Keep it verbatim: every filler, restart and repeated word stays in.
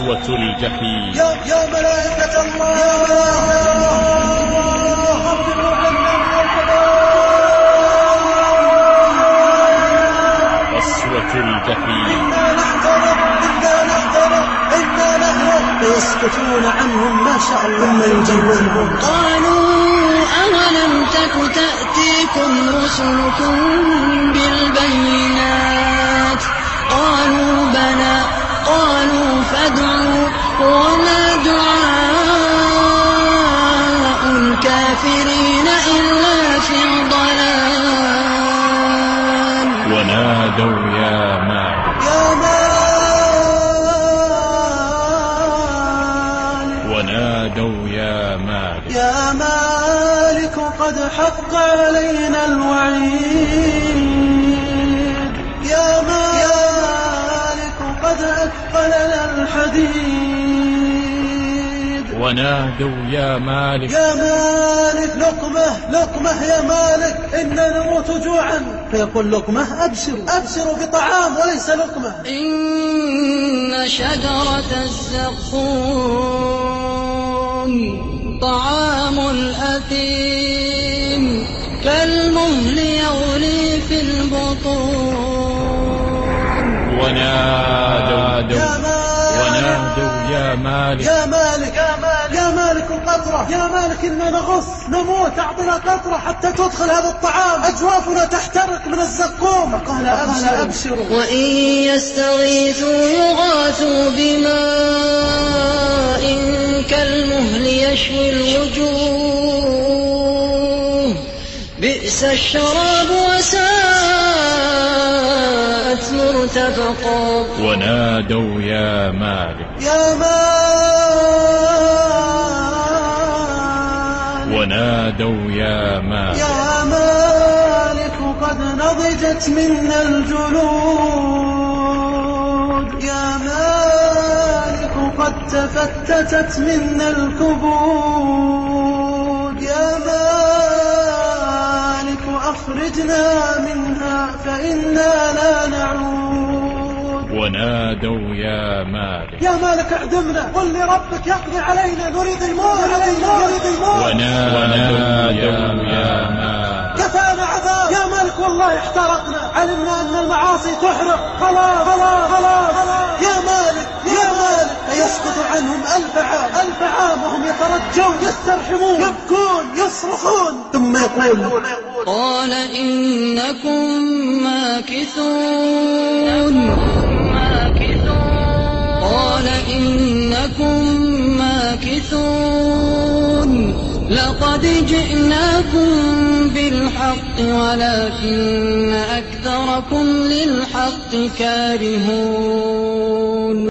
قسوة الجحيم. يا, يا ملائكة الله خففوا عنا قسوة الجحيم. إنا نحترم إنا نحترم إنا نهرب فيسكتون عنهم ما شاء الله ثم يجيبونهم. قالوا أولم تك تأتيكم رسلكم بالبينات قالوا بلى قالوا فادعوا وما دعاء الكافرين إلا في ضلال. ونادوا يا مالك يا مالك ونادوا يا مالك يا مالك قد حق علينا الوعيد. يا مالك قد أثقلنا الحديد. ونادوا يا مالك يا مالك لقمة لقمة يا مالك إننا نموت جوعا. فيقول لقمة أبشروا أبشروا بطعام وليس لقمة. إن شجرة الزقوم طعام الأثيم كالمهل يغلي في البطون. ونادوا ونادوا يا مالك يا مالك يا مالك يا مالك القطرة يا مالك إننا نغص نموت أعطنا قطرة حتى تدخل هذا الطعام أجوافنا تحترق من الزقوم. قال أبشروا, أبشروا. وإن يستغيثوا يغاثوا بماء كالمهل يشوي الوجوه بئس الشراب وساءت مرتفقا. ونادوا يا مالك يا مالك ونادوا يا مالك يا مالك قد نضجت منا الجلود. يا مالك قد تفتتت منا الكبود. يا مالك أخرجنا منها فإنا لا نعود. ونادوا يا مالك يا مالك اعدمنا قل لربك يقضي علينا نريد الموت نريد الموت. ونادوا يا مالك كفانا عذاب يا مالك والله احترقنا علمنا أن المعاصي تحرق خلاص خلاص خلاص. يا مالك يا مالك فيسقط عنهم ألف عام ألف عام وهم يترجون يسترحمون يبكون يصرخون ثم يقول قال إنكم ماكثون قال إنكم ماكثون لقد جئناكم بالحق ولكن أكثركم للحق كارهون.